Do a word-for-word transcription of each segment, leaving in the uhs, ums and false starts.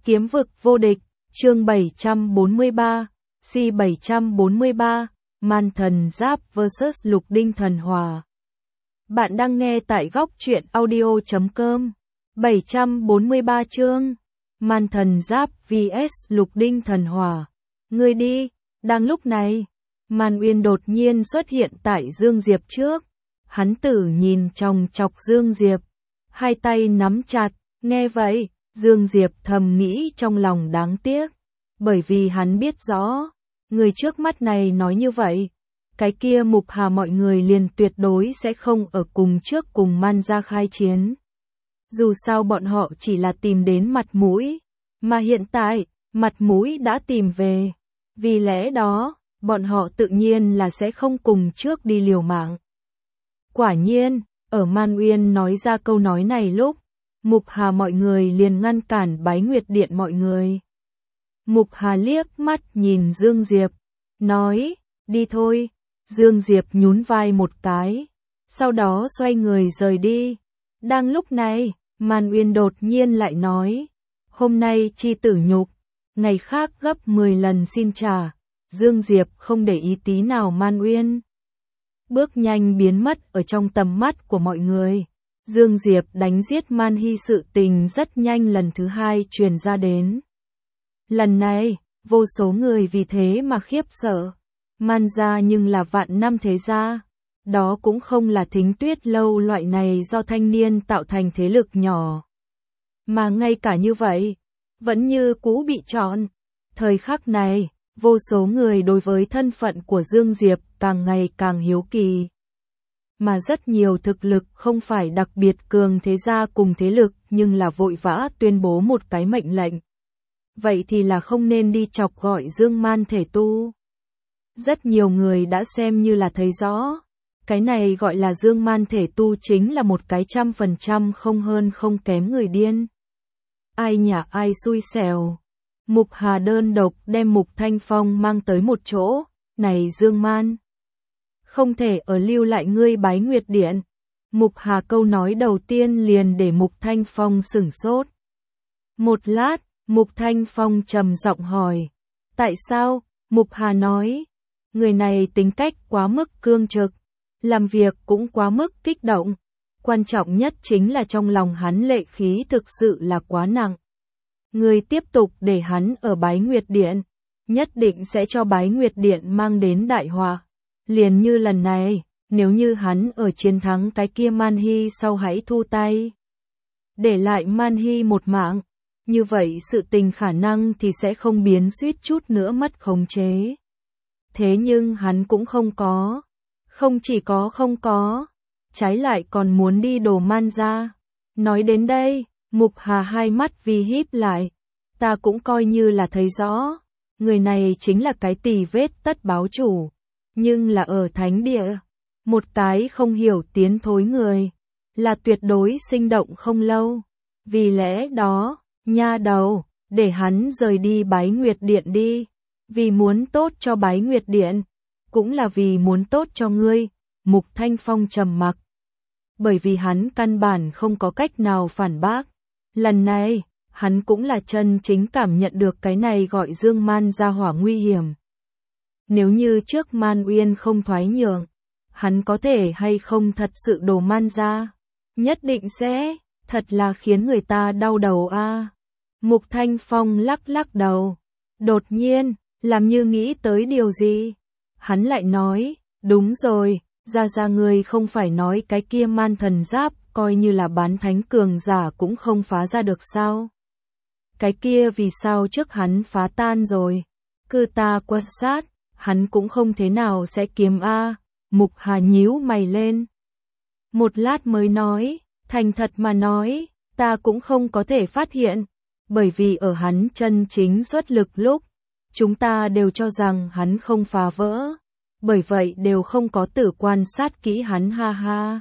Kiếm vực vô địch, chương bảy trăm bốn mươi ba, C bảy trăm bốn mươi ba, Man thần giáp versus Lục đinh thần hỏa. Bạn đang nghe tại góc truyện audio chấm com. bảy trăm bốn mươi ba chương, Man thần giáp vs Lục đinh thần hỏa. Ngươi đi, đang lúc này, Man Uyên đột nhiên xuất hiện tại Dương Diệp trước. Hắn tử nhìn chòng chọc Dương Diệp, hai tay nắm chặt, nghe vậy, Dương Diệp thầm nghĩ trong lòng đáng tiếc, bởi vì hắn biết rõ, người trước mắt này nói như vậy, cái kia Mục Hà mọi người liền tuyệt đối sẽ không ở cùng trước cùng Man gia khai chiến. Dù sao bọn họ chỉ là tìm đến mặt mũi, mà hiện tại, mặt mũi đã tìm về, vì lẽ đó, bọn họ tự nhiên là sẽ không cùng trước đi liều mạng. Quả nhiên, ở Man Uyên nói ra câu nói này lúc, Mục Hà mọi người liền ngăn cản Bái Nguyệt Điện mọi người. Mục Hà liếc mắt nhìn Dương Diệp, nói, đi thôi. Dương Diệp nhún vai một cái, sau đó xoay người rời đi. Đang lúc này, Man Uyên đột nhiên lại nói, hôm nay chi tử nhục, ngày khác gấp mười lần xin trả. Dương Diệp không để ý tí nào Man Uyên, bước nhanh biến mất ở trong tầm mắt của mọi người. Dương Diệp đánh giết Man Hy sự tình rất nhanh lần thứ hai truyền ra đến. Lần này, vô số người vì thế mà khiếp sợ. Man gia nhưng là vạn năm thế gia, đó cũng không là Thính Tuyết lâu loại này do thanh niên tạo thành thế lực nhỏ. Mà ngay cả như vậy, vẫn như cũ bị chọn. Thời khắc này, vô số người đối với thân phận của Dương Diệp càng ngày càng hiếu kỳ. Mà rất nhiều thực lực không phải đặc biệt cường thế gia cùng thế lực nhưng là vội vã tuyên bố một cái mệnh lệnh. Vậy thì là không nên đi chọc gọi Dương Man thể tu. Rất nhiều người đã xem như là thấy rõ. Cái này gọi là Dương Man thể tu chính là một cái trăm phần trăm không hơn không kém người điên. Ai nhả ai xui xẻo. Mục Hà đơn độc đem Mục Thanh Phong mang tới một chỗ. Này Dương Man, không thể ở lưu lại ngươi Bái Nguyệt Điện. Mục Hà câu nói đầu tiên liền để Mục Thanh Phong sửng sốt. Một lát, Mục Thanh Phong trầm giọng hỏi, tại sao? Mục Hà nói, người này tính cách quá mức cương trực, làm việc cũng quá mức kích động, quan trọng nhất chính là trong lòng hắn lệ khí thực sự là quá nặng. Người tiếp tục để hắn ở Bái Nguyệt Điện, nhất định sẽ cho Bái Nguyệt Điện mang đến đại họa. Liền như lần này, nếu như hắn ở chiến thắng cái kia Man Hy sau hãy thu tay, để lại Man Hy một mạng, như vậy sự tình khả năng thì sẽ không biến suýt chút nữa mất khống chế. Thế nhưng hắn cũng không có, không chỉ có không có, trái lại còn muốn đi đồ Man gia. Nói đến đây, Mục Hà hai mắt vi híp lại, ta cũng coi như là thấy rõ, người này chính là cái tỳ vết tất báo chủ. Nhưng là ở thánh địa, một cái không hiểu tiến thối người, là tuyệt đối sinh động không lâu. Vì lẽ đó, nha đầu, để hắn rời đi Bái Nguyệt Điện đi. Vì muốn tốt cho Bái Nguyệt Điện, cũng là vì muốn tốt cho ngươi. Mục Thanh Phong trầm mặc, bởi vì hắn căn bản không có cách nào phản bác. Lần này, hắn cũng là chân chính cảm nhận được cái này gọi Dương Man gia hỏa nguy hiểm. Nếu như trước Man Uyên không thoái nhượng, hắn có thể hay không thật sự đồ Man gia? Nhất định sẽ, thật là khiến người ta đau đầu a. À. Mục Thanh Phong lắc lắc đầu, đột nhiên, làm như nghĩ tới điều gì. Hắn lại nói, đúng rồi, gia gia người không phải nói cái kia Man thần giáp, coi như là bán thánh cường giả cũng không phá ra được sao? Cái kia vì sao trước hắn phá tan rồi? Cứ ta quan sát, hắn cũng không thế nào sẽ kiếm a. Mục Hà nhíu mày lên. Một lát mới nói, thành thật mà nói, ta cũng không có thể phát hiện, bởi vì ở hắn chân chính xuất lực lúc, chúng ta đều cho rằng hắn không phá vỡ, bởi vậy đều không có tử quan sát kỹ hắn ha ha.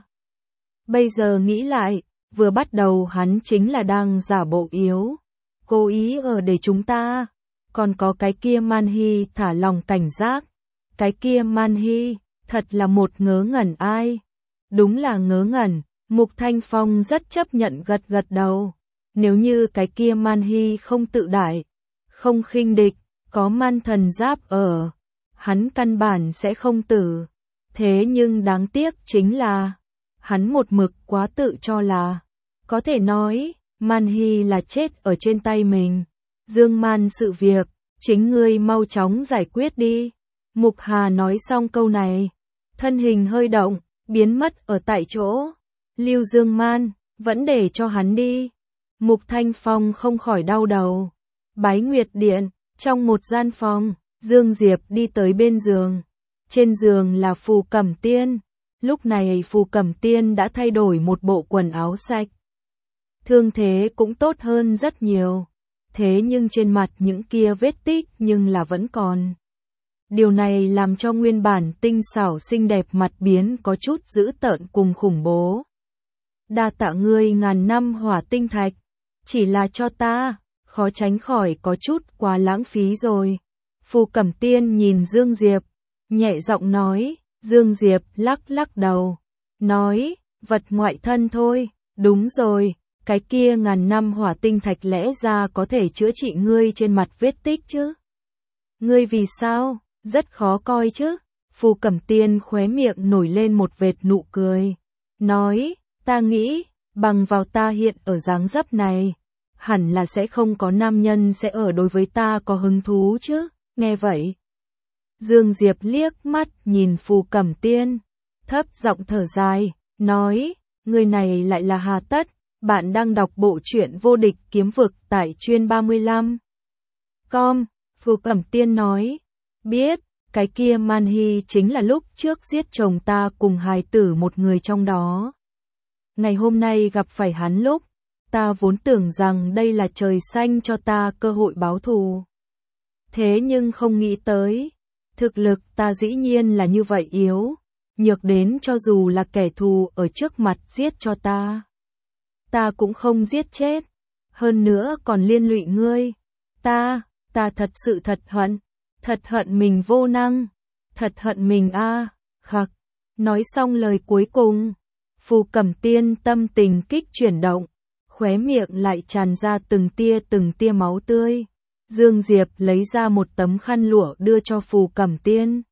Bây giờ nghĩ lại, vừa bắt đầu hắn chính là đang giả bộ yếu, cố ý ở để chúng ta, còn có cái kia Man Hy thả lòng cảnh giác, cái kia Man Hy, thật là một ngớ ngẩn ai, đúng là ngớ ngẩn. Mục Thanh Phong rất chấp nhận gật gật đầu, Nếu như cái kia Man Hy không tự đại, không khinh địch, có man thần giáp ở, hắn căn bản sẽ không tử. Thế nhưng đáng tiếc chính là, hắn một mực quá tự cho là, có thể nói, Man Hy là chết ở trên tay mình. Dương Man sự việc, chính ngươi mau chóng giải quyết đi. Mục Hà nói xong câu này, thân hình hơi động, biến mất ở tại chỗ. Lưu Dương Man, vẫn để cho hắn đi. Mục Thanh Phong không khỏi đau đầu. Bái Nguyệt Điện, trong một gian phòng, Dương Diệp đi tới bên giường. Trên giường là Phù Cẩm Tiên. Lúc này Phù Cẩm Tiên đã thay đổi một bộ quần áo sạch. Thương thế cũng tốt hơn rất nhiều. Thế nhưng trên mặt những kia vết tích nhưng là vẫn còn. Điều này làm cho nguyên bản tinh xảo xinh đẹp mặt biến có chút dữ tợn cùng khủng bố. Đa tạ ngươi ngàn năm hỏa tinh thạch, chỉ là cho ta, khó tránh khỏi có chút quá lãng phí rồi. Phù Cẩm Tiên nhìn Dương Diệp, nhẹ giọng nói. Dương Diệp lắc lắc đầu, nói, vật ngoại thân thôi. Đúng rồi, cái kia ngàn năm hỏa tinh thạch lẽ ra có thể chữa trị ngươi trên mặt vết tích chứ. Ngươi vì sao, rất khó coi chứ. Phù Cẩm Tiên khóe miệng nổi lên một vệt nụ cười, nói, ta nghĩ, bằng vào ta hiện ở dáng dấp này, hẳn là sẽ không có nam nhân sẽ ở đối với ta có hứng thú chứ. Nghe vậy, Dương Diệp liếc mắt nhìn Phù Cẩm Tiên, thấp giọng thở dài, nói, người này lại là hà tất. Bạn đang đọc bộ truyện Vô Địch Kiếm Vực tại chuyên ba mươi lăm com. Phù Cẩm Tiên nói, biết, cái kia Man Hy chính là lúc trước giết chồng ta cùng hài tử một người trong đó. Ngày hôm nay gặp phải hắn lúc, ta vốn tưởng rằng đây là trời xanh cho ta cơ hội báo thù. Thế nhưng không nghĩ tới, thực lực ta dĩ nhiên là như vậy yếu, nhược đến cho dù là kẻ thù ở trước mặt giết cho ta, ta cũng không giết chết, hơn nữa còn liên lụy ngươi. Ta, ta thật sự thật hận, thật hận mình vô năng, thật hận mình a. À. Khặc. Nói xong lời cuối cùng, Phù Cẩm Tiên tâm tình kích chuyển động, khóe miệng lại tràn ra từng tia từng tia máu tươi. Dương Diệp lấy ra một tấm khăn lụa đưa cho Phù Cẩm Tiên,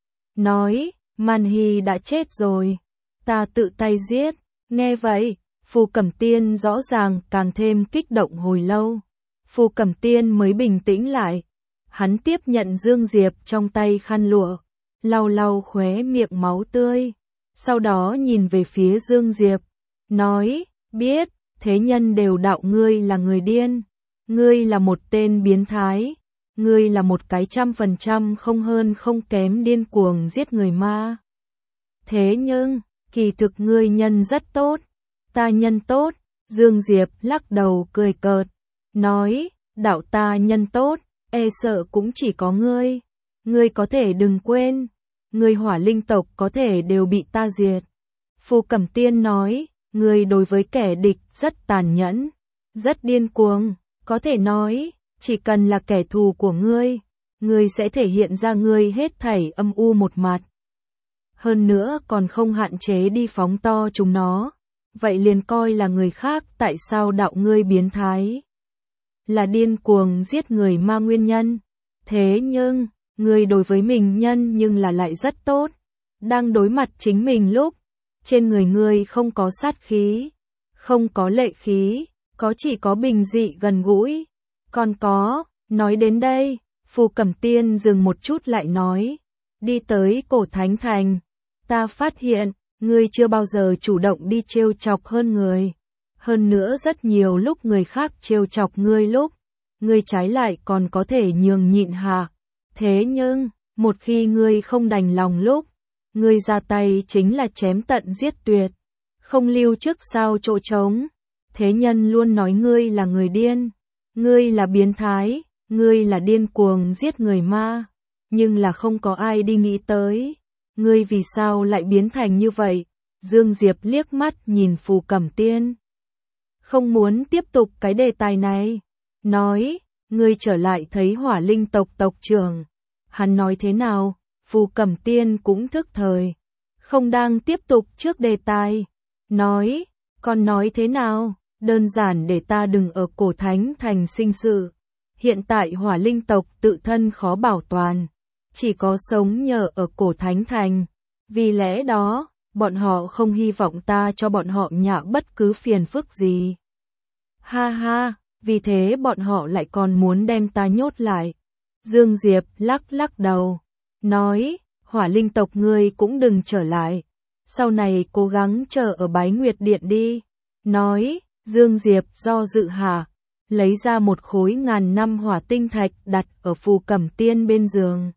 nói, Man Hy đã chết rồi, ta tự tay giết. Nghe vậy, Phù Cẩm Tiên rõ ràng càng thêm kích động hồi lâu. Phù Cẩm Tiên mới bình tĩnh lại. Hắn tiếp nhận Dương Diệp trong tay khăn lụa, lau lau khóe miệng máu tươi. Sau đó nhìn về phía Dương Diệp, nói, biết, thế nhân đều đạo ngươi là người điên. Ngươi là một tên biến thái. Ngươi là một cái trăm phần trăm không hơn không kém điên cuồng giết người ma. Thế nhưng, kỳ thực ngươi nhân rất tốt. Ta nhân tốt. Dương Diệp lắc đầu cười cợt, nói, đạo ta nhân tốt, e sợ cũng chỉ có ngươi. Ngươi có thể đừng quên, ngươi hỏa linh tộc có thể đều bị ta diệt. Phù Cẩm Tiên nói, ngươi đối với kẻ địch rất tàn nhẫn, rất điên cuồng, có thể nói, chỉ cần là kẻ thù của ngươi, ngươi sẽ thể hiện ra ngươi hết thảy âm u một mặt. Hơn nữa còn không hạn chế đi phóng to chúng nó. Vậy liền coi là người khác tại sao đạo ngươi biến thái. Là điên cuồng giết người ma nguyên nhân. Thế nhưng, ngươi đối với mình nhân nhưng là lại rất tốt. Đang đối mặt chính mình lúc, trên người ngươi không có sát khí, không có lệ khí, có chỉ có bình dị gần gũi. Còn có, nói đến đây, Phù Cẩm Tiên dừng một chút lại nói, đi tới Cổ Thánh Thành, ta phát hiện, ngươi chưa bao giờ chủ động đi trêu chọc hơn người. Hơn nữa rất nhiều lúc người khác trêu chọc ngươi lúc, ngươi trái lại còn có thể nhường nhịn hạ. Thế nhưng, một khi ngươi không đành lòng lúc, ngươi ra tay chính là chém tận giết tuyệt, không lưu trước sau chỗ trống. Thế nhân luôn nói ngươi là người điên, ngươi là biến thái, ngươi là điên cuồng giết người ma, nhưng là không có ai đi nghĩ tới, ngươi vì sao lại biến thành như vậy. Dương Diệp liếc mắt nhìn Phù Cẩm Tiên, không muốn tiếp tục cái đề tài này, nói, ngươi trở lại thấy hỏa linh tộc tộc trưởng, hắn nói thế nào. Phù Cẩm Tiên cũng thức thời, không đang tiếp tục trước đề tài, nói, con nói thế nào, đơn giản để ta đừng ở cổ thánh thành sinh sự. Hiện tại hỏa linh tộc tự thân khó bảo toàn, chỉ có sống nhờ ở cổ thánh thành. Vì lẽ đó, bọn họ không hy vọng ta cho bọn họ nhạ bất cứ phiền phức gì. Ha ha, vì thế bọn họ lại còn muốn đem ta nhốt lại. Dương Diệp lắc lắc đầu, nói, hỏa linh tộc ngươi cũng đừng trở lại. Sau này cố gắng chờ ở Bái Nguyệt Điện đi. Nói, Dương Diệp do dự hả, lấy ra một khối ngàn năm hỏa tinh thạch đặt ở Phù Cẩm Tiên bên giường.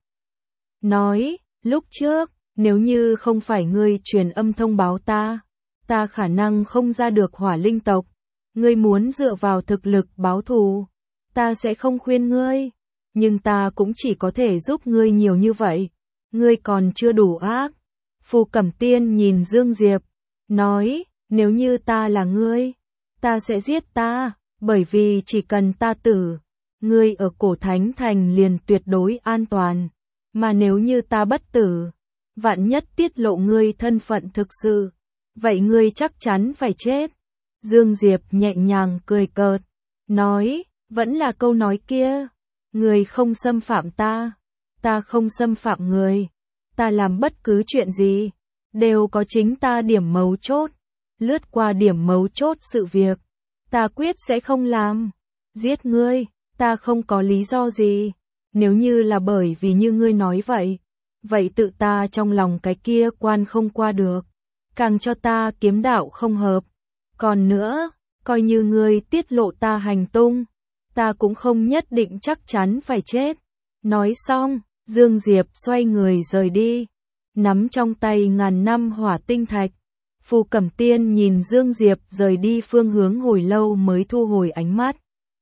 Nói, lúc trước, nếu như không phải ngươi truyền âm thông báo ta, ta khả năng không ra được hỏa linh tộc. Ngươi muốn dựa vào thực lực báo thù, ta sẽ không khuyên ngươi, nhưng ta cũng chỉ có thể giúp ngươi nhiều như vậy. Ngươi còn chưa đủ ác. Phù Cẩm Tiên nhìn Dương Diệp, nói, nếu như ta là ngươi, ta sẽ giết ta, bởi vì chỉ cần ta tử, ngươi ở cổ thánh thành liền tuyệt đối an toàn. Mà nếu như ta bất tử, vạn nhất tiết lộ ngươi thân phận thực sự, vậy ngươi chắc chắn phải chết. Dương Diệp nhẹ nhàng cười cợt, nói, vẫn là câu nói kia, người không xâm phạm ta, ta không xâm phạm người, ta làm bất cứ chuyện gì, đều có chính ta điểm mấu chốt, lướt qua điểm mấu chốt sự việc, ta quyết sẽ không làm, giết ngươi, ta không có lý do gì, nếu như là bởi vì như ngươi nói vậy, vậy tự ta trong lòng cái kia quan không qua được, càng cho ta kiếm đạo không hợp. Còn nữa, coi như ngươi tiết lộ ta hành tung, ta cũng không nhất định chắc chắn phải chết. Nói xong, Dương Diệp xoay người rời đi, nắm trong tay ngàn năm hỏa tinh thạch. Phù Cẩm Tiên nhìn Dương Diệp rời đi phương hướng hồi lâu mới thu hồi ánh mắt.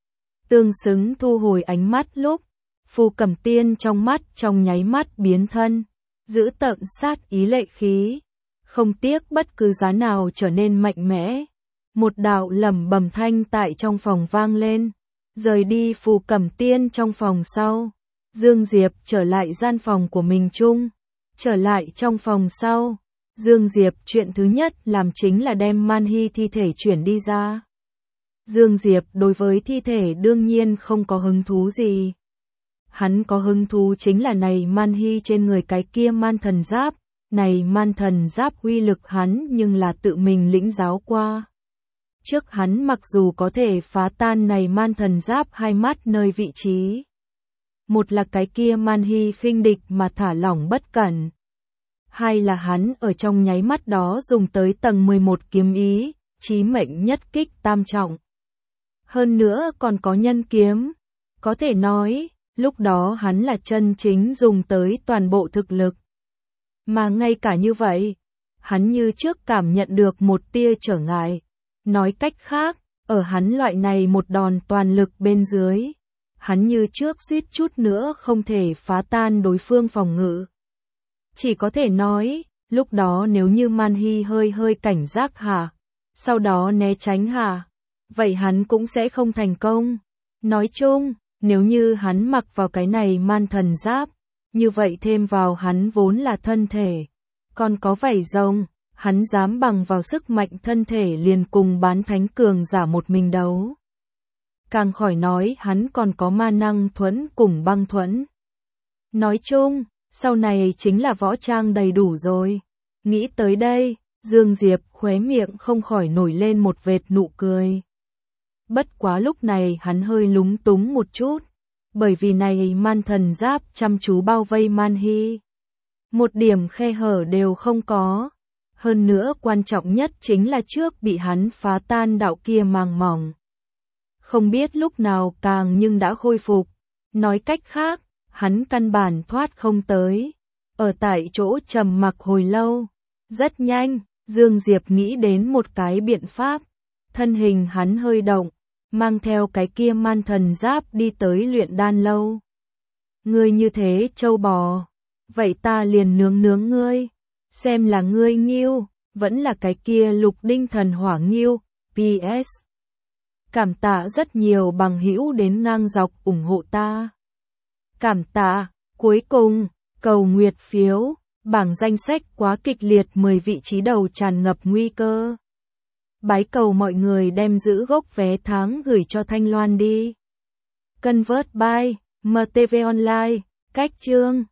Tương xứng thu hồi ánh mắt lúc, Phù Cẩm Tiên trong mắt trong nháy mắt biến thân, giữ tợn sát ý lệ khí, không tiếc bất cứ giá nào trở nên mạnh mẽ. Một đạo lẩm bẩm thanh tại trong phòng vang lên, rời đi Phù Cẩm Tiên trong phòng sau. Dương Diệp trở lại gian phòng của mình chung, trở lại trong phòng sau. Dương Diệp chuyện thứ nhất làm chính là đem Man Hy thi thể chuyển đi ra. Dương Diệp đối với thi thể đương nhiên không có hứng thú gì. Hắn có hứng thú chính là này Man Hy trên người cái kia man thần giáp, này man thần giáp uy lực hắn nhưng là tự mình lĩnh giáo qua. Trước hắn mặc dù có thể phá tan này man thần giáp hai mắt nơi vị trí. Một là cái kia Man Hy khinh địch mà thả lỏng bất cẩn. Hai là hắn ở trong nháy mắt đó dùng tới tầng mười một kiếm ý, chí mệnh nhất kích tam trọng. Hơn nữa còn có nhân kiếm. Có thể nói, lúc đó hắn là chân chính dùng tới toàn bộ thực lực. Mà ngay cả như vậy, hắn như trước cảm nhận được một tia trở ngại. Nói cách khác, ở hắn loại này một đòn toàn lực bên dưới, hắn như trước suýt chút nữa không thể phá tan đối phương phòng ngự. Chỉ có thể nói, lúc đó nếu như Man Hy hơi hơi cảnh giác hả, sau đó né tránh hả, vậy hắn cũng sẽ không thành công. Nói chung, nếu như hắn mặc vào cái này man thần giáp, như vậy thêm vào hắn vốn là thân thể, còn có vảy rồng, hắn dám bằng vào sức mạnh thân thể liền cùng bán thánh cường giả một mình đấu. Càng khỏi nói hắn còn có ma năng thuẫn cùng băng thuẫn. Nói chung, sau này chính là võ trang đầy đủ rồi. Nghĩ tới đây, Dương Diệp khóe miệng không khỏi nổi lên một vệt nụ cười. Bất quá lúc này hắn hơi lúng túng một chút, bởi vì này man thần giáp chăm chú bao vây Man Hy. Một điểm khe hở đều không có. Hơn nữa quan trọng nhất chính là trước bị hắn phá tan đạo kia màng mỏng. Không biết lúc nào càng nhưng đã khôi phục. Nói cách khác, hắn căn bản thoát không tới. Ở tại chỗ trầm mặc hồi lâu. Rất nhanh, Dương Diệp nghĩ đến một cái biện pháp. Thân hình hắn hơi động, mang theo cái kia man thần giáp đi tới luyện đan lâu. Ngươi như thế trâu bò, vậy ta liền nướng nướng ngươi. Xem là ngươi nghiêu, vẫn là cái kia lục đinh thần hỏa nghiêu, pê ét. Cảm tạ rất nhiều bằng hữu đến ngang dọc ủng hộ ta. Cảm tạ, cuối cùng, cầu nguyệt phiếu, bảng danh sách quá kịch liệt mười vị trí đầu tràn ngập nguy cơ. Bái cầu mọi người đem giữ gốc vé tháng gửi cho Thanh Loan đi. Convert by em tê vê Online. Cách chương